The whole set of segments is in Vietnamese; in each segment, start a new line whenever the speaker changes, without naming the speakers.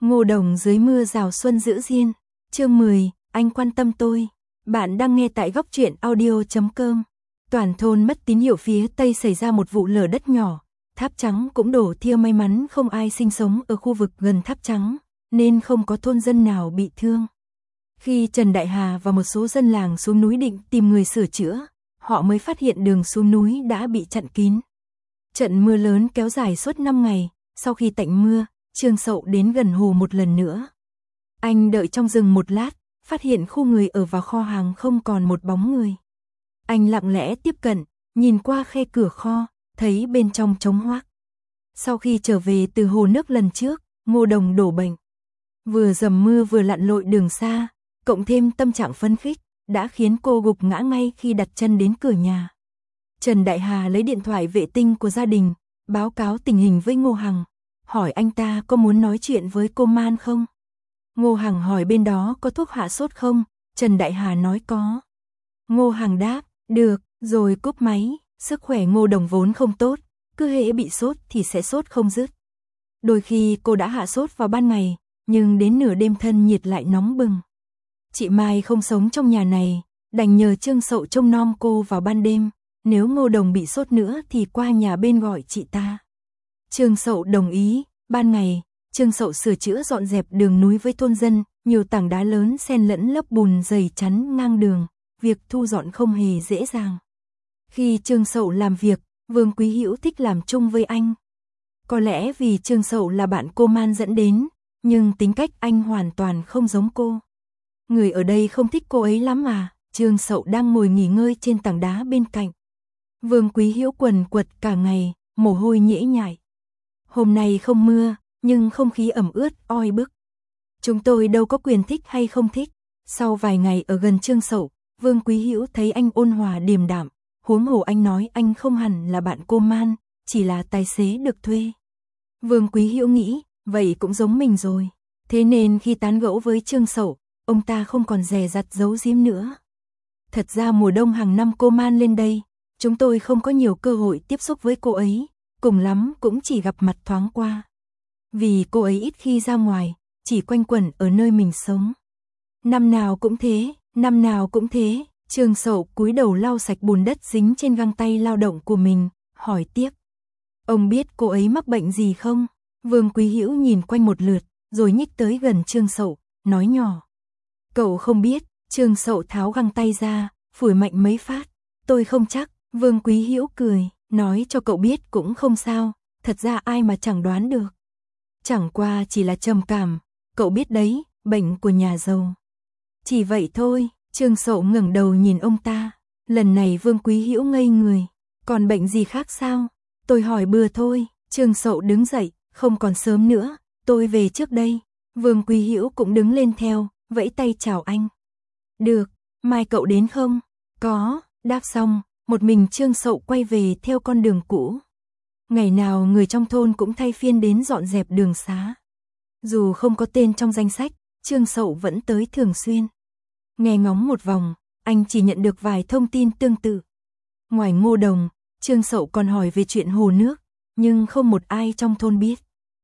Ngô Đồng dưới mưa rào xuân giữ diên. Chương 10, anh quan tâm tôi. Bạn đang nghe tại góc truyện audio.com. Toàn thôn mất tín hiệu, phía Tây xảy ra một vụ lở đất nhỏ. Tháp Trắng cũng đổ thiêu, may mắn không ai sinh sống ở khu vực gần Tháp Trắng, nên không có thôn dân nào bị thương. Khi Trần Đại Hà và một số dân làng xuống núi định tìm người sửa chữa, họ mới phát hiện đường xuống núi đã bị chặn kín. Trận mưa lớn kéo dài suốt 5 ngày, sau khi tạnh mưa, Trương Sậu đến gần hồ một lần nữa. Anh đợi trong rừng một lát, phát hiện khu người ở và kho hàng không còn một bóng người. Anh lặng lẽ tiếp cận, nhìn qua khe cửa kho, thấy bên trong trống hoác. Sau khi trở về từ hồ nước lần trước, Ngô Đồng đổ bệnh. Vừa dầm mưa vừa lặn lội đường xa, cộng thêm tâm trạng phấn khích, đã khiến cô gục ngã ngay khi đặt chân đến cửa nhà. Trần Đại Hà lấy điện thoại vệ tinh của gia đình, báo cáo tình hình với Ngô Hằng, hỏi anh ta có muốn nói chuyện với cô Man không. Ngô Hằng hỏi bên đó có thuốc hạ sốt không, Trần Đại Hà nói có. Ngô Hằng đáp, được, rồi cúp máy. Sức khỏe Ngô Đồng vốn không tốt, cứ hễ bị sốt thì sẽ sốt không dứt. Đôi khi cô đã hạ sốt vào ban ngày, nhưng đến nửa đêm thân nhiệt lại nóng bừng. Chị Mai không sống trong nhà này, đành nhờ Trương Sậu trông nom cô vào ban đêm, nếu Ngô Đồng bị sốt nữa thì qua nhà bên gọi chị ta. Trương Sậu đồng ý. Ban ngày, Trương Sậu sửa chữa dọn dẹp đường núi với thôn dân, nhiều tảng đá lớn xen lẫn lớp bùn dày chắn ngang đường, việc thu dọn không hề dễ dàng. Khi Trương Sậu làm việc, Vương Quý Hữu thích làm chung với anh. Có lẽ vì Trương Sậu là bạn cô Man dẫn đến, nhưng tính cách anh hoàn toàn không giống cô. Người ở đây không thích cô ấy lắm à? Trương Sậu đang ngồi nghỉ ngơi trên tảng đá bên cạnh. Vương Quý Hữu quần quật cả ngày, mồ hôi nhễ nhại. Hôm nay không mưa, nhưng không khí ẩm ướt, oi bức. Chúng tôi đâu có quyền thích hay không thích. Sau vài ngày ở gần Trương Sậu, Vương Quý Hữu thấy anh ôn hòa điềm đạm, huống hồ anh nói anh không hẳn là bạn cô Man, chỉ là tài xế được thuê. Vương Quý Hữu nghĩ, vậy cũng giống mình rồi. Thế nên khi tán gẫu với Trương Sậu, ông ta không còn dè dặt giấu giếm nữa. Thật ra mùa đông hàng năm cô Man lên đây, chúng tôi không có nhiều cơ hội tiếp xúc với cô ấy, cùng lắm cũng chỉ gặp mặt thoáng qua. Vì cô ấy ít khi ra ngoài, chỉ quanh quẩn ở nơi mình sống. Năm nào cũng thế, năm nào cũng thế. Trương Sậu cúi đầu lau sạch bùn đất dính trên găng tay lao động của mình, hỏi tiếp. Ông biết cô ấy mắc bệnh gì không? Vương Quý Hữu nhìn quanh một lượt, rồi nhích tới gần Trương Sậu, nói nhỏ. Cậu không biết. Trương Sậu tháo găng tay ra, phủi mạnh mấy phát. Tôi không chắc. Vương Quý Hữu cười, nói cho cậu biết cũng không sao, thật ra ai mà chẳng đoán được. Chẳng qua chỉ là trầm cảm, cậu biết đấy, bệnh của nhà giàu. Chỉ vậy thôi. Trương Sậu ngẩng đầu nhìn ông ta. Lần này Vương Quý Hữu ngây người. Còn bệnh gì khác sao? Tôi hỏi bừa thôi. Trương Sậu đứng dậy, không còn sớm nữa, tôi về trước đây. Vương Quý Hữu cũng đứng lên theo, vẫy tay chào anh. Được, mai cậu đến không? Có. Đáp xong, một mình Trương Sậu quay về theo con đường cũ. Ngày nào người trong thôn cũng thay phiên đến dọn dẹp đường xá. Dù không có tên trong danh sách, Trương Sậu vẫn tới thường xuyên. Nghe ngóng một vòng, anh chỉ nhận được vài thông tin tương tự. Ngoài Ngô Đồng, Trương Sậu còn hỏi về chuyện hồ nước, nhưng không một ai trong thôn biết.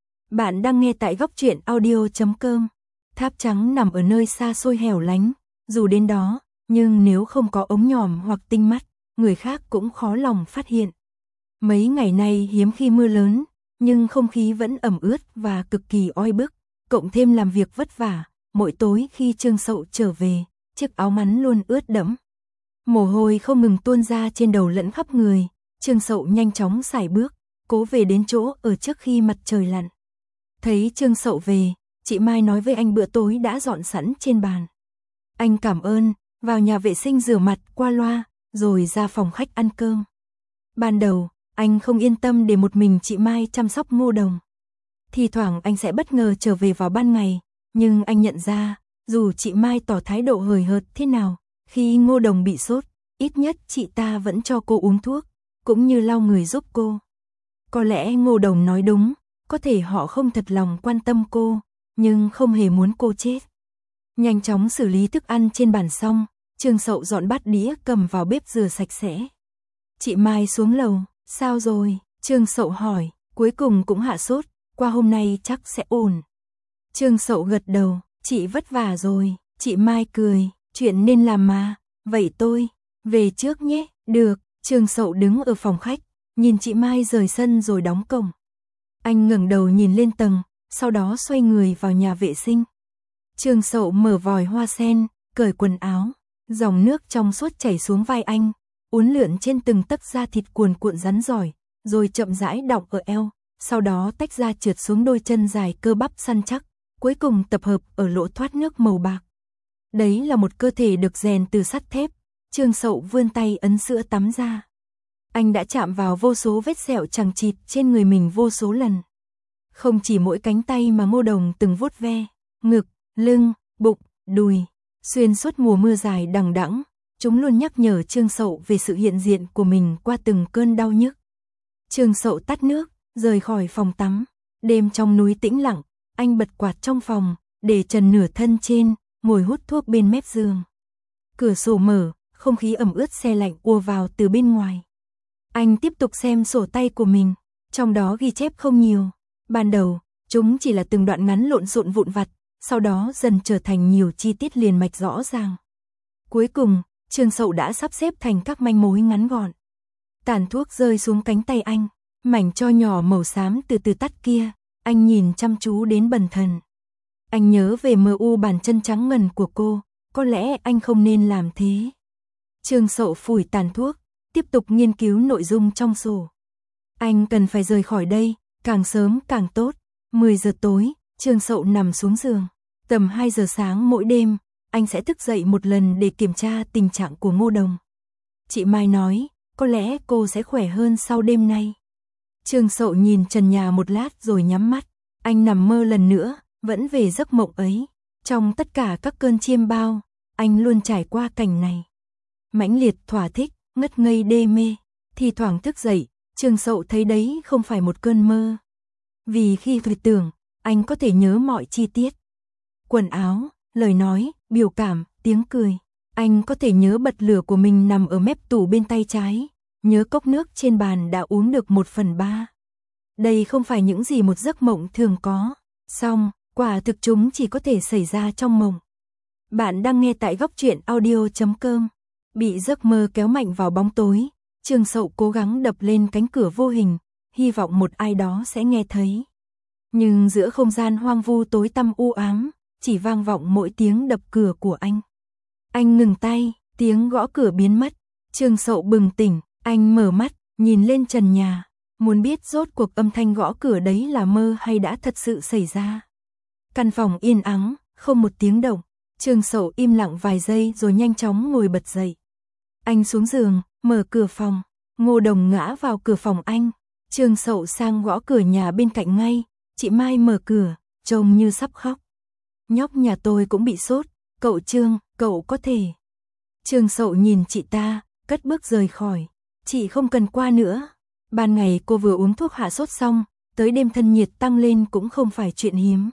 Bạn đang nghe tại góc truyện audio.com. Tháp Trắng nằm ở nơi xa xôi hẻo lánh, dù đến đó, nhưng nếu không có ống nhòm hoặc tinh mắt, người khác cũng khó lòng phát hiện. Mấy ngày nay hiếm khi mưa lớn, nhưng không khí vẫn ẩm ướt và cực kỳ oi bức, cộng thêm làm việc vất vả, mỗi tối khi Trương Sậu trở về, chiếc áo ngắn luôn ướt đẫm. Mồ hôi không ngừng tuôn ra trên đầu lẫn khắp người, Trương Sậu nhanh chóng sải bước, cố về đến chỗ ở trước khi mặt trời lặn. Thấy Trương Sậu về, chị Mai nói với anh bữa tối đã dọn sẵn trên bàn. Anh cảm ơn, vào nhà vệ sinh rửa mặt qua loa, rồi ra phòng khách ăn cơm. Ban đầu, anh không yên tâm để một mình chị Mai chăm sóc Ngô Đồng. Thì thoảng anh sẽ bất ngờ trở về vào ban ngày, nhưng anh nhận ra, dù chị Mai tỏ thái độ hời hợt thế nào, khi Ngô Đồng bị sốt, ít nhất chị ta vẫn cho cô uống thuốc, cũng như lau người giúp cô. Có lẽ Ngô Đồng nói đúng, có thể họ không thật lòng quan tâm cô, nhưng không hề muốn cô chết. Nhanh chóng xử lý thức ăn trên bàn xong, Trương Sậu dọn bát đĩa cầm vào bếp rửa sạch sẽ. Chị Mai xuống lầu, sao rồi? Trương Sậu hỏi, cuối cùng cũng hạ sốt, qua hôm nay chắc sẽ ổn. Trương Sậu gật đầu, chị vất vả rồi, chị Mai cười, chuyện nên làm mà, vậy tôi, về trước nhé, được, Trương Sậu đứng ở phòng khách, nhìn chị Mai rời sân rồi đóng cổng. Anh ngẩng đầu nhìn lên tầng, sau đó xoay người vào nhà vệ sinh. Trương Sậu mở vòi hoa sen, cởi quần áo, dòng nước trong suốt chảy xuống vai anh, uốn lượn trên từng tấc da thịt cuồn cuộn rắn rỏi, rồi chậm rãi đọng ở eo, sau đó tách ra trượt xuống đôi chân dài cơ bắp săn chắc, cuối cùng tập hợp ở lỗ thoát nước màu bạc. Đấy là một cơ thể được rèn từ sắt thép. Trương Sậu vươn tay ấn sữa tắm ra. Anh đã chạm vào vô số vết sẹo chằng chịt trên người mình vô số lần. Không chỉ mỗi cánh tay mà Ngô Đồng từng vuốt ve, ngực, lưng, bụng, đùi, xuyên suốt mùa mưa dài đằng đẵng, chúng luôn nhắc nhở Trương Sậu về sự hiện diện của mình qua từng cơn đau nhức. Trương Sậu tắt nước, rời khỏi phòng tắm. Đêm trong núi tĩnh lặng, anh bật quạt trong phòng, để trần nửa thân trên, ngồi hút thuốc bên mép giường. Cửa sổ mở, không khí ẩm ướt se lạnh ùa vào từ bên ngoài. Anh tiếp tục xem sổ tay của mình, trong đó ghi chép không nhiều. Ban đầu, chúng chỉ là từng đoạn ngắn lộn xộn vụn vặt, sau đó dần trở thành nhiều chi tiết liền mạch rõ ràng. Cuối cùng, Trương Sậu đã sắp xếp thành các manh mối ngắn gọn. Tàn thuốc rơi xuống cánh tay anh, mảnh tro nhỏ màu xám từ từ tắt kia, anh nhìn chăm chú đến bần thần. Anh nhớ về mờ u bàn chân trắng ngần của cô, có lẽ anh không nên làm thế. Trương Sậu phủi tàn thuốc, tiếp tục nghiên cứu nội dung trong sổ. Anh cần phải rời khỏi đây, càng sớm càng tốt. 10 giờ tối, Trương Sậu nằm xuống giường. Tầm 2 giờ sáng mỗi đêm, anh sẽ thức dậy một lần để kiểm tra tình trạng của Ngô Đồng. Chị Mai nói, có lẽ cô sẽ khỏe hơn sau đêm nay. Trương Sậu nhìn trần nhà một lát rồi nhắm mắt. Anh nằm mơ lần nữa, vẫn về giấc mộng ấy. Trong tất cả các cơn chiêm bao, anh luôn trải qua cảnh này. Mãnh liệt thỏa thích, ngất ngây đê mê. Thì thoảng thức dậy, Trương Sậu thấy đấy không phải một cơn mơ. Vì khi hồi tưởng, anh có thể nhớ mọi chi tiết. Quần áo, lời nói, biểu cảm, tiếng cười. Anh có thể nhớ bật lửa của mình nằm ở mép tủ bên tay trái. Nhớ cốc nước trên bàn đã uống được 1/3. Đây không phải những gì một giấc mộng thường có. Song, quả thực chúng chỉ có thể xảy ra trong mộng. Bạn đang nghe tại Góc Truyện Audio.com. Bị giấc mơ kéo mạnh vào bóng tối, Trương Sậu cố gắng đập lên cánh cửa vô hình, hy vọng một ai đó sẽ nghe thấy. Nhưng giữa không gian hoang vu tối tăm u ám, chỉ vang vọng mỗi tiếng đập cửa của anh. Anh ngừng tay, tiếng gõ cửa biến mất. Trương Sậu bừng tỉnh, anh mở mắt, nhìn lên trần nhà, muốn biết rốt cuộc âm thanh gõ cửa đấy là mơ hay đã thật sự xảy ra. Căn phòng yên ắng, không một tiếng động. Trương Sậu im lặng vài giây rồi nhanh chóng ngồi bật dậy. Anh xuống giường, mở cửa phòng. Ngô Đồng ngã vào cửa phòng anh. Trương Sậu sang gõ cửa nhà bên cạnh ngay. Chị Mai mở cửa, trông như sắp khóc. Nhóc nhà tôi cũng bị sốt. Cậu Trương, cậu có thể. Trương Sậu nhìn chị ta, cất bước rời khỏi. Chị không cần qua nữa. Ban ngày cô vừa uống thuốc hạ sốt xong, tới đêm thân nhiệt tăng lên cũng không phải chuyện hiếm.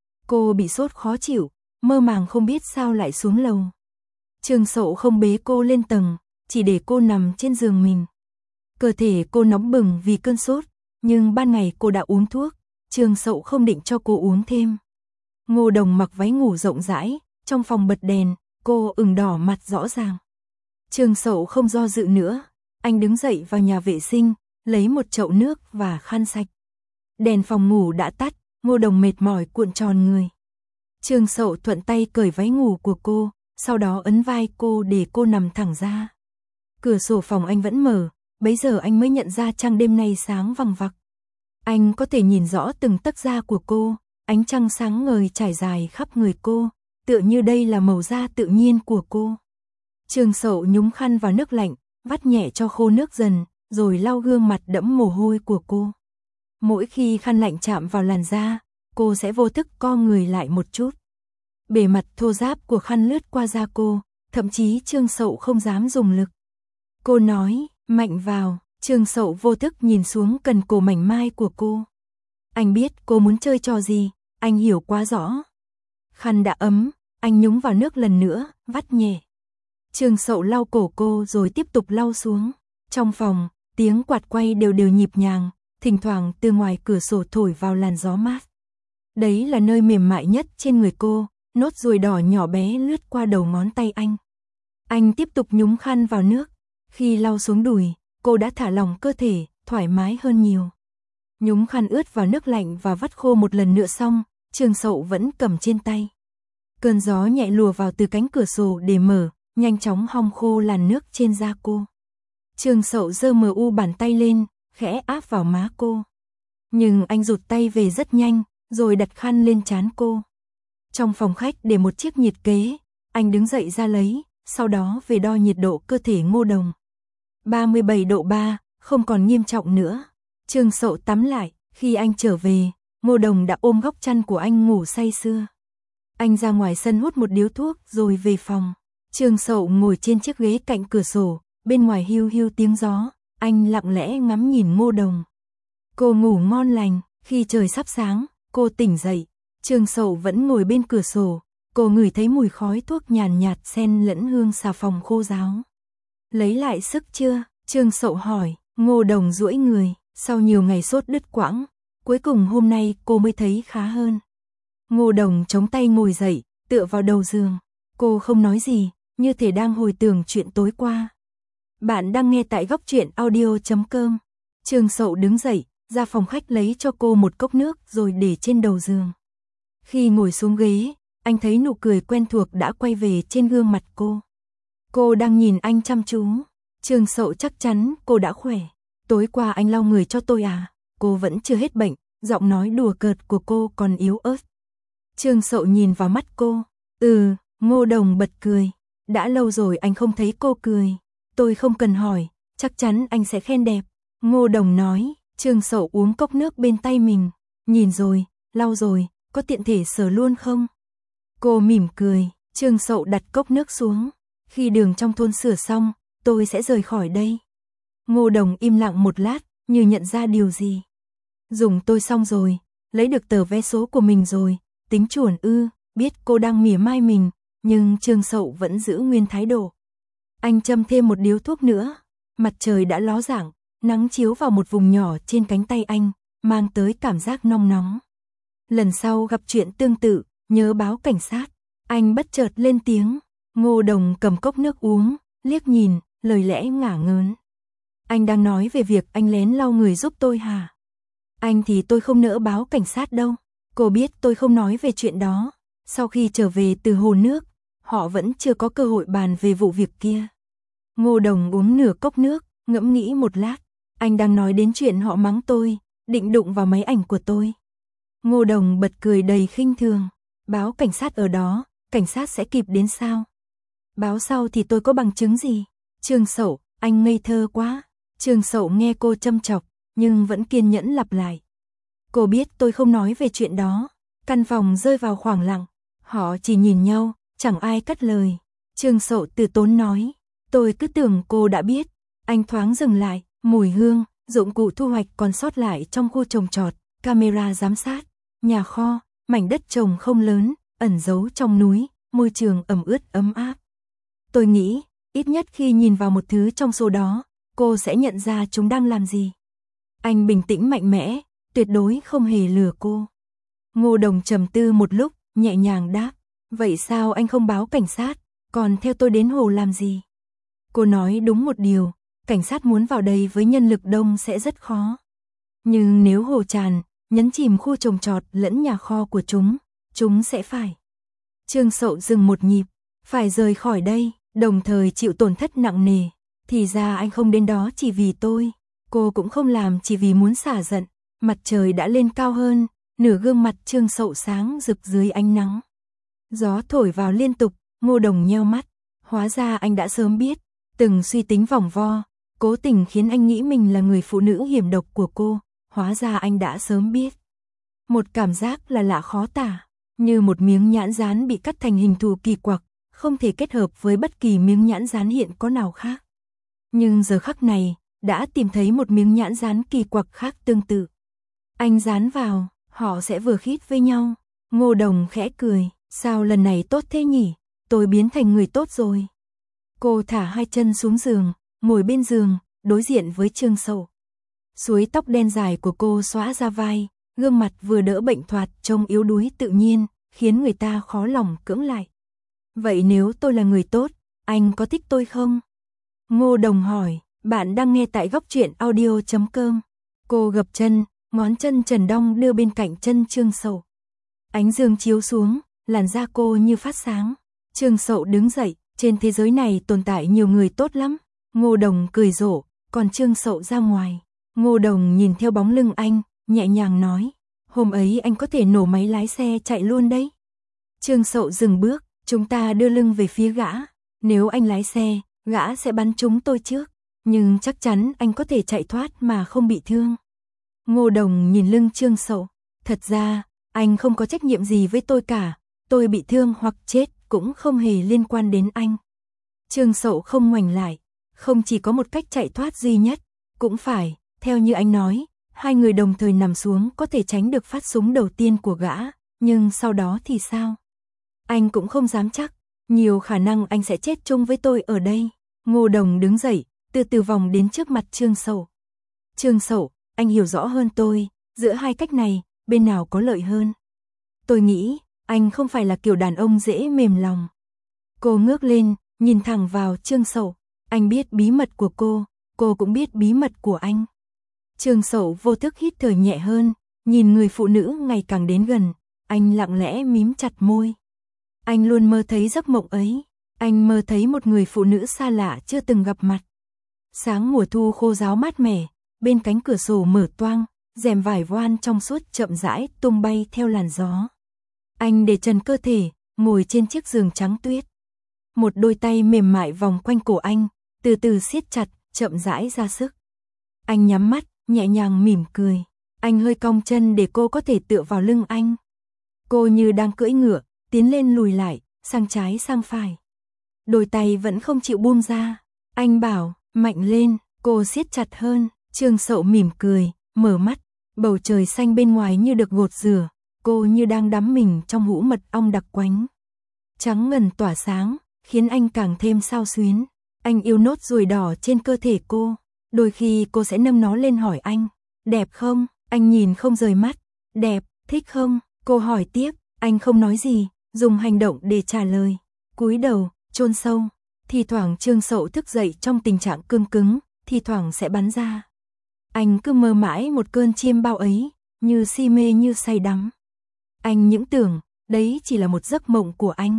Cô bị sốt khó chịu, mơ màng không biết sao lại xuống lầu. Trương Sậu không bế cô lên tầng, chỉ để cô nằm trên giường mình. Cơ thể cô nóng bừng vì cơn sốt, nhưng ban ngày cô đã uống thuốc, Trương Sậu không định cho cô uống thêm. Ngô Đồng mặc váy ngủ rộng rãi, trong phòng bật đèn, cô ửng đỏ mặt rõ ràng. Trương Sậu không do dự nữa, anh đứng dậy vào nhà vệ sinh, lấy một chậu nước và khăn sạch. Đèn phòng ngủ đã tắt, Ngô Đồng mệt mỏi cuộn tròn người. Trương Sậu thuận tay cởi váy ngủ của cô, sau đó ấn vai cô để cô nằm thẳng ra. Cửa sổ phòng anh vẫn mở, bấy giờ anh mới nhận ra trăng đêm nay sáng vằng vặc. Anh có thể nhìn rõ từng tấc da của cô, ánh trăng sáng ngời trải dài khắp người cô, tựa như đây là màu da tự nhiên của cô. Trương Sậu nhúng khăn vào nước lạnh, vắt nhẹ cho khô nước dần, rồi lau gương mặt đẫm mồ hôi của cô. Mỗi khi khăn lạnh chạm vào làn da, cô sẽ vô thức co người lại một chút. Bề mặt thô ráp của khăn lướt qua da cô, thậm chí Trương Sậu không dám dùng lực. Cô nói, mạnh vào, Trương Sậu vô thức nhìn xuống cần cổ mảnh mai của cô. Anh biết cô muốn chơi trò gì, anh hiểu quá rõ. Khăn đã ấm, anh nhúng vào nước lần nữa, vắt nhẹ. Trương Sậu lau cổ cô rồi tiếp tục lau xuống. Trong phòng, tiếng quạt quay đều đều nhịp nhàng, thỉnh thoảng từ ngoài cửa sổ thổi vào làn gió mát. Đấy là nơi mềm mại nhất trên người cô, nốt ruồi đỏ nhỏ bé lướt qua đầu ngón tay anh. Anh tiếp tục nhúng khăn vào nước, khi lau xuống đùi, cô đã thả lỏng cơ thể, thoải mái hơn nhiều. Nhúng khăn ướt vào nước lạnh và vắt khô một lần nữa xong, Trương Sậu vẫn cầm trên tay. Cơn gió nhẹ lùa vào từ cánh cửa sổ để mở, nhanh chóng hong khô làn nước trên da cô. Trương Sậu giơ bàn tay lên, khẽ áp vào má cô. Nhưng anh rụt tay về rất nhanh, rồi đặt khăn lên trán cô. Trong phòng khách để một chiếc nhiệt kế, anh đứng dậy ra lấy, sau đó về đo nhiệt độ cơ thể Ngô Đồng. 37 độ 3, không còn nghiêm trọng nữa. Trương Sậu tắm lại, khi anh trở về, Ngô Đồng đã ôm góc chăn của anh ngủ say sưa. Anh ra ngoài sân hút một điếu thuốc rồi về phòng. Trương Sậu ngồi trên chiếc ghế cạnh cửa sổ, bên ngoài hiu hiu tiếng gió, anh lặng lẽ ngắm nhìn Ngô Đồng. Cô ngủ ngon lành, khi trời sắp sáng, cô tỉnh dậy, Trương Sậu vẫn ngồi bên cửa sổ, cô ngửi thấy mùi khói thuốc nhàn nhạt xen lẫn hương xà phòng khô ráo. Lấy lại sức chưa? Trương Sậu hỏi. Ngô Đồng duỗi người, sau nhiều ngày sốt đứt quãng, cuối cùng hôm nay cô mới thấy khá hơn. Ngô Đồng chống tay ngồi dậy, tựa vào đầu giường, cô không nói gì, như thể đang hồi tưởng chuyện tối qua. Bạn đang nghe tại Góc Truyện Audio.com. Trương Sậu đứng dậy, ra phòng khách lấy cho cô một cốc nước rồi để trên đầu giường. Khi ngồi xuống ghế, anh thấy nụ cười quen thuộc đã quay về trên gương mặt cô. Cô đang nhìn anh chăm chú. Trương Sậu chắc chắn cô đã khỏe. Tối qua anh lau người cho tôi à? Cô vẫn chưa hết bệnh, giọng nói đùa cợt của cô còn yếu ớt. Trương Sậu nhìn vào mắt cô. Ngô Đồng bật cười. Đã lâu rồi anh không thấy cô cười. Tôi không cần hỏi, chắc chắn anh sẽ khen đẹp. Ngô Đồng nói. Trương Sậu uống cốc nước bên tay mình. Nhìn rồi, lau rồi, có tiện thể sờ luôn không? Cô mỉm cười. Trương Sậu đặt cốc nước xuống. Khi đường trong thôn sửa xong, tôi sẽ rời khỏi đây. Ngô Đồng im lặng một lát, như nhận ra điều gì. Dùng tôi xong rồi, lấy được tờ vé số của mình rồi, tính chuồn ư? Biết cô đang mỉa mai mình, nhưng Trương Sậu vẫn giữ nguyên thái độ. Anh châm thêm một điếu thuốc nữa. Mặt trời đã ló dạng, nắng chiếu vào một vùng nhỏ trên cánh tay anh, mang tới cảm giác nong nóng. Lần sau gặp chuyện tương tự, nhớ báo cảnh sát. Anh bất chợt lên tiếng. Ngô Đồng cầm cốc nước uống, liếc nhìn, lời lẽ ngả ngớn. Anh đang nói về việc anh lén lau người giúp tôi hả? Anh thì tôi không nỡ báo cảnh sát đâu. Cô biết tôi không nói về chuyện đó. Sau khi trở về từ hồ nước, họ vẫn chưa có cơ hội bàn về vụ việc kia. Ngô Đồng uống nửa cốc nước, ngẫm nghĩ một lát. Anh đang nói đến chuyện họ mắng tôi, định đụng vào máy ảnh của tôi. Ngô Đồng bật cười đầy khinh thường. Báo cảnh sát ở đó, cảnh sát sẽ kịp đến sao? Báo sau thì tôi có bằng chứng gì? Trương Sậu, anh ngây thơ quá. Trương Sậu nghe cô châm chọc, nhưng vẫn kiên nhẫn lặp lại. Cô biết tôi không nói về chuyện đó. Căn phòng rơi vào khoảng lặng. Họ chỉ nhìn nhau, chẳng ai cất lời. Trương Sậu từ tốn nói. Tôi cứ tưởng cô đã biết. Anh thoáng dừng lại, mùi hương, dụng cụ thu hoạch còn sót lại trong khu trồng trọt, camera giám sát, nhà kho, mảnh đất trồng không lớn, ẩn giấu trong núi, môi trường ẩm ướt ấm áp. Tôi nghĩ, ít nhất khi nhìn vào một thứ trong số đó, cô sẽ nhận ra chúng đang làm gì. Anh bình tĩnh mạnh mẽ, tuyệt đối không hề lừa cô. Ngô Đồng trầm tư một lúc, nhẹ nhàng đáp. Vậy sao anh không báo cảnh sát, còn theo tôi đến hồ làm gì? Cô nói đúng một điều, cảnh sát muốn vào đây với nhân lực đông sẽ rất khó. Nhưng nếu hồ tràn, nhấn chìm khu trồng trọt lẫn nhà kho của chúng sẽ phải. Trương Sậu dừng một nhịp, phải rời khỏi đây, đồng thời chịu tổn thất nặng nề. Thì ra anh không đến đó chỉ vì tôi, cô cũng không làm chỉ vì muốn xả giận. Mặt trời đã lên cao hơn, nửa gương mặt Trương Sậu sáng rực dưới ánh nắng. Gió thổi vào liên tục, Ngô Đồng nheo mắt. Hóa ra anh đã sớm biết, từng suy tính vòng vo, cố tình khiến anh nghĩ mình là người phụ nữ hiểm độc của cô. Hóa ra anh đã sớm biết. Một cảm giác là lạ khó tả, như một miếng nhãn dán bị cắt thành hình thù kỳ quặc, không thể kết hợp với bất kỳ miếng nhãn dán hiện có nào khác. Nhưng giờ khắc này, đã tìm thấy một miếng nhãn dán kỳ quặc khác tương tự. Anh dán vào, họ sẽ vừa khít với nhau. Ngô Đồng khẽ cười, sao lần này tốt thế nhỉ, tôi biến thành người tốt rồi. Cô thả hai chân xuống giường, ngồi bên giường, đối diện với Trương Sậu. Suối tóc đen dài của cô xõa ra vai, gương mặt vừa đỡ bệnh thoạt trông yếu đuối tự nhiên, khiến người ta khó lòng cưỡng lại. Vậy nếu tôi là người tốt, anh có thích tôi không? Ngô Đồng hỏi, bạn đang nghe tại góc truyện audio.com. Cô gập chân, ngón chân trần đong đưa bên cạnh chân Trương Sậu. Ánh dương chiếu xuống, làn da cô như phát sáng. Trương Sậu đứng dậy, trên thế giới này tồn tại nhiều người tốt lắm. Ngô Đồng cười rộ, còn Trương Sậu ra ngoài. Ngô Đồng nhìn theo bóng lưng anh, nhẹ nhàng nói, hôm ấy anh có thể nổ máy lái xe chạy luôn đấy. Trương Sậu dừng bước, chúng ta đưa lưng về phía gã. Nếu anh lái xe, gã sẽ bắn chúng tôi trước. Nhưng chắc chắn anh có thể chạy thoát mà không bị thương. Ngô Đồng nhìn lưng Trương Sậu. Thật ra, anh không có trách nhiệm gì với tôi cả. Tôi bị thương hoặc chết cũng không hề liên quan đến anh. Trương Sậu không ngoảnh lại. Không chỉ có một cách chạy thoát duy nhất. Cũng phải, theo như anh nói, hai người đồng thời nằm xuống có thể tránh được phát súng đầu tiên của gã. Nhưng sau đó thì sao? Anh cũng không dám chắc. Nhiều khả năng anh sẽ chết chung với tôi ở đây. Ngô Đồng đứng dậy, từ từ vòng đến trước mặt Trương Sậu. Trương Sậu, anh hiểu rõ hơn tôi, giữa hai cách này, bên nào có lợi hơn? Tôi nghĩ, anh không phải là kiểu đàn ông dễ mềm lòng. Cô ngước lên, nhìn thẳng vào Trương Sậu. Anh biết bí mật của cô cũng biết bí mật của anh. Trương Sậu vô thức hít thở nhẹ hơn, nhìn người phụ nữ ngày càng đến gần, anh lặng lẽ mím chặt môi. Anh luôn mơ thấy giấc mộng ấy, anh mơ thấy một người phụ nữ xa lạ chưa từng gặp mặt. Sáng mùa thu khô ráo mát mẻ, bên cánh cửa sổ mở toang, rèm vải voan trong suốt chậm rãi tung bay theo làn gió. Anh để trần cơ thể, ngồi trên chiếc giường trắng tuyết. Một đôi tay mềm mại vòng quanh cổ anh, từ từ siết chặt, chậm rãi ra sức. Anh nhắm mắt, nhẹ nhàng mỉm cười. Anh hơi cong chân để cô có thể tựa vào lưng anh. Cô như đang cưỡi ngựa, tiến lên lùi lại, sang trái sang phải. Đôi tay vẫn không chịu buông ra. Anh bảo, mạnh lên, cô siết chặt hơn. Trương Sậu mỉm cười, mở mắt. Bầu trời xanh bên ngoài như được gột rửa. Cô như đang đắm mình trong hũ mật ong đặc quánh. Trắng ngần tỏa sáng, khiến anh càng thêm xao xuyến. Anh yêu nốt ruồi đỏ trên cơ thể cô. Đôi khi cô sẽ nâng nó lên hỏi anh, đẹp không? Anh nhìn không rời mắt. Đẹp, thích không? Cô hỏi tiếp, anh không nói gì, dùng hành động để trả lời. Cúi đầu, chôn sâu. Thì thoảng Trương Sậu thức dậy trong tình trạng cương cứng, thì thoảng sẽ bắn ra. Anh cứ mơ mãi một cơn chiêm bao ấy, như si mê như say đắm. Anh những tưởng, đấy chỉ là một giấc mộng của anh.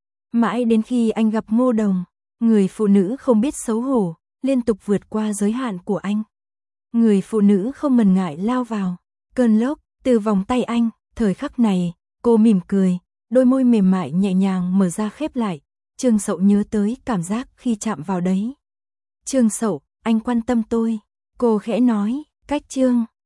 Mãi đến khi anh gặp Ngô Đồng, người phụ nữ không biết xấu hổ, liên tục vượt qua giới hạn của anh. Người phụ nữ không ngần ngại lao vào, cơn lốc, từ vòng tay anh, thời khắc này, cô mỉm cười, đôi môi mềm mại nhẹ nhàng mở ra khép lại. Trương Sậu nhớ tới cảm giác khi chạm vào đấy. Trương Sậu, anh quan tâm tôi. Cô khẽ nói, cách Trương